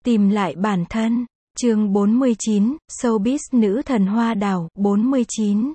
Tìm lại bản thân. Chương 49, Showbiz nữ thần hoa đào, 49.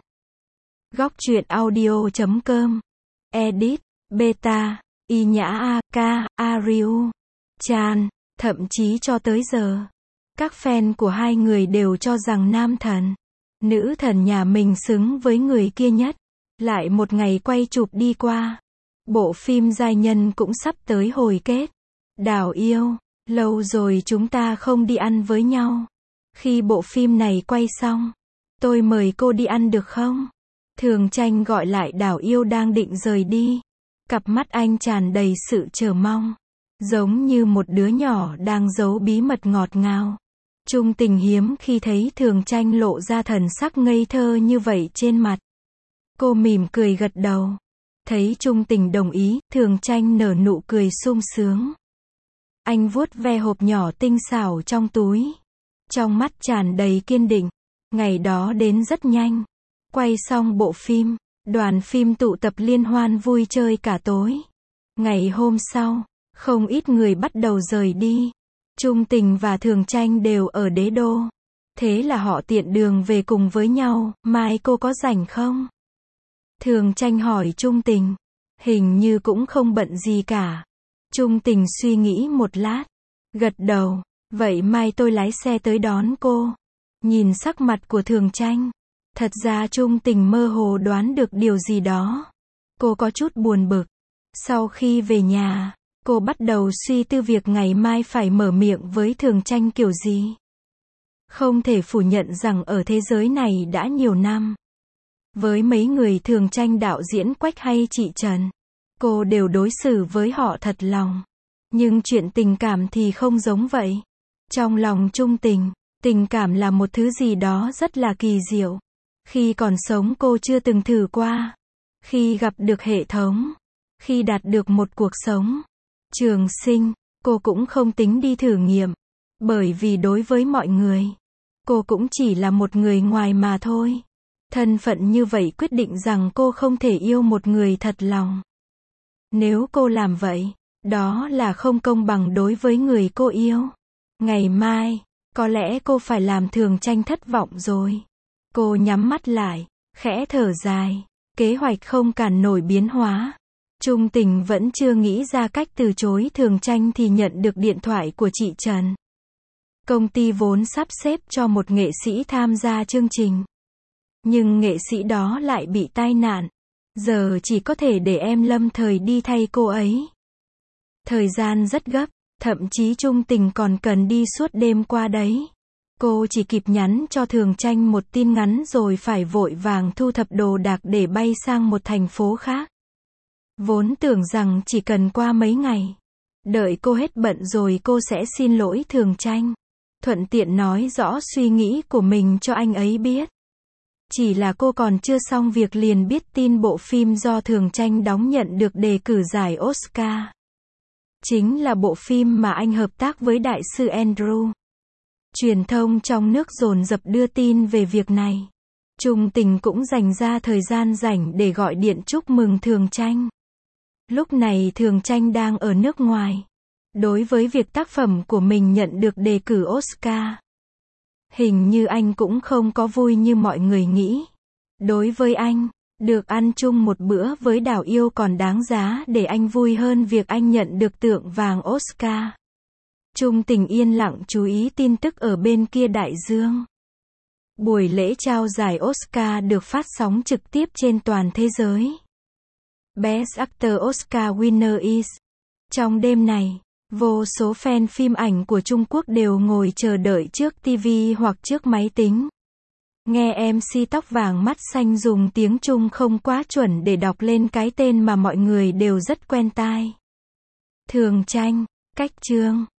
Góc truyện audio.com. Edit, Beta, Y Nhã AK, Ariu, Chan. Thậm chí cho tới giờ, các fan của hai người đều cho rằng nam thần, nữ thần nhà mình xứng với người kia nhất. Lại một ngày quay chụp đi qua. Bộ phim giai nhân cũng sắp tới hồi kết. Đào yêu, lâu rồi chúng ta không đi ăn với nhau. Khi bộ phim này quay xong, tôi mời cô đi ăn được không? Thường Tranh gọi lại Đào yêu đang định rời đi. Cặp mắt anh tràn đầy sự chờ mong, giống như một đứa nhỏ đang giấu bí mật ngọt ngào. Trung Tình hiếm khi thấy Thường Tranh lộ ra thần sắc ngây thơ như vậy trên mặt. Cô mỉm cười gật đầu. Thấy Trung Tình đồng ý, Thường Tranh nở nụ cười sung sướng. Anh vuốt ve hộp nhỏ tinh xảo trong túi. Trong mắt tràn đầy kiên định. Ngày đó đến rất nhanh. Quay xong bộ phim, đoàn phim tụ tập liên hoan vui chơi cả tối. Ngày hôm sau, không ít người bắt đầu rời đi. Trung Tình và Thường Tranh đều ở Đế Đô. Thế là họ tiện đường về cùng với nhau. Mai cô có rảnh không? Thường Tranh hỏi Trung Tình. Hình như cũng không bận gì cả. Trung Tình suy nghĩ một lát. Gật đầu. Vậy mai tôi lái xe tới đón cô. Nhìn sắc mặt của Thường Tranh. Thật ra Trung Tình mơ hồ đoán được điều gì đó. Cô có chút buồn bực. Sau khi về nhà, cô bắt đầu suy tư việc ngày mai phải mở miệng với Thường Tranh kiểu gì. Không thể phủ nhận rằng ở thế giới này đã nhiều năm. Với mấy người Thường Tranh đạo diễn Quách hay chị Trần, cô đều đối xử với họ thật lòng. Nhưng chuyện tình cảm thì không giống vậy. Trong lòng Trung Tình, tình cảm là một thứ gì đó rất là kỳ diệu. Khi còn sống cô chưa từng thử qua. Khi gặp được hệ thống, khi đạt được một cuộc sống trường sinh, cô cũng không tính đi thử nghiệm. Bởi vì đối với mọi người, cô cũng chỉ là một người ngoài mà thôi. Thân phận như vậy quyết định rằng cô không thể yêu một người thật lòng. Nếu cô làm vậy, đó là không công bằng đối với người cô yêu. Ngày mai, có lẽ cô phải làm Thường Tranh thất vọng rồi. Cô nhắm mắt lại, khẽ thở dài. Kế hoạch không cản nổi biến hóa. Trung Tình vẫn chưa nghĩ ra cách từ chối Thường Tranh thì nhận được điện thoại của chị Trần. Công ty vốn sắp xếp cho một nghệ sĩ tham gia chương trình. Nhưng nghệ sĩ đó lại bị tai nạn. Giờ chỉ có thể để em Lâm Thời đi thay cô ấy. Thời gian rất gấp, thậm chí Trung Tình còn cần đi suốt đêm qua đấy. Cô chỉ kịp nhắn cho Thường Tranh một tin ngắn rồi phải vội vàng thu thập đồ đạc để bay sang một thành phố khác. Vốn tưởng rằng chỉ cần qua mấy ngày, đợi cô hết bận rồi cô sẽ xin lỗi Thường Tranh. Thuận tiện nói rõ suy nghĩ của mình cho anh ấy biết. Chỉ là cô còn chưa xong việc liền biết tin bộ phim do Thường Tranh đóng nhận được đề cử giải Oscar. Chính là bộ phim mà anh hợp tác với đại sư Andrew. Truyền thông trong nước dồn dập đưa tin về việc này. Trung Tình cũng dành ra thời gian rảnh để gọi điện chúc mừng Thường Tranh. Lúc này Thường Tranh đang ở nước ngoài. Đối với việc tác phẩm của mình nhận được đề cử Oscar, hình như anh cũng không có vui như mọi người nghĩ. Đối với anh, được ăn chung một bữa với Đào yêu còn đáng giá để anh vui hơn việc anh nhận được tượng vàng Oscar. Trung Tình yên lặng chú ý tin tức ở bên kia đại dương. Buổi lễ trao giải Oscar được phát sóng trực tiếp trên toàn thế giới. Best Actor Oscar winner is. Trong đêm này, vô số fan phim ảnh của Trung Quốc đều ngồi chờ đợi trước TV hoặc trước máy tính. Nghe MC tóc vàng mắt xanh dùng tiếng Trung không quá chuẩn để đọc lên cái tên mà mọi người đều rất quen tai. Thường Tranh, Cách Chương.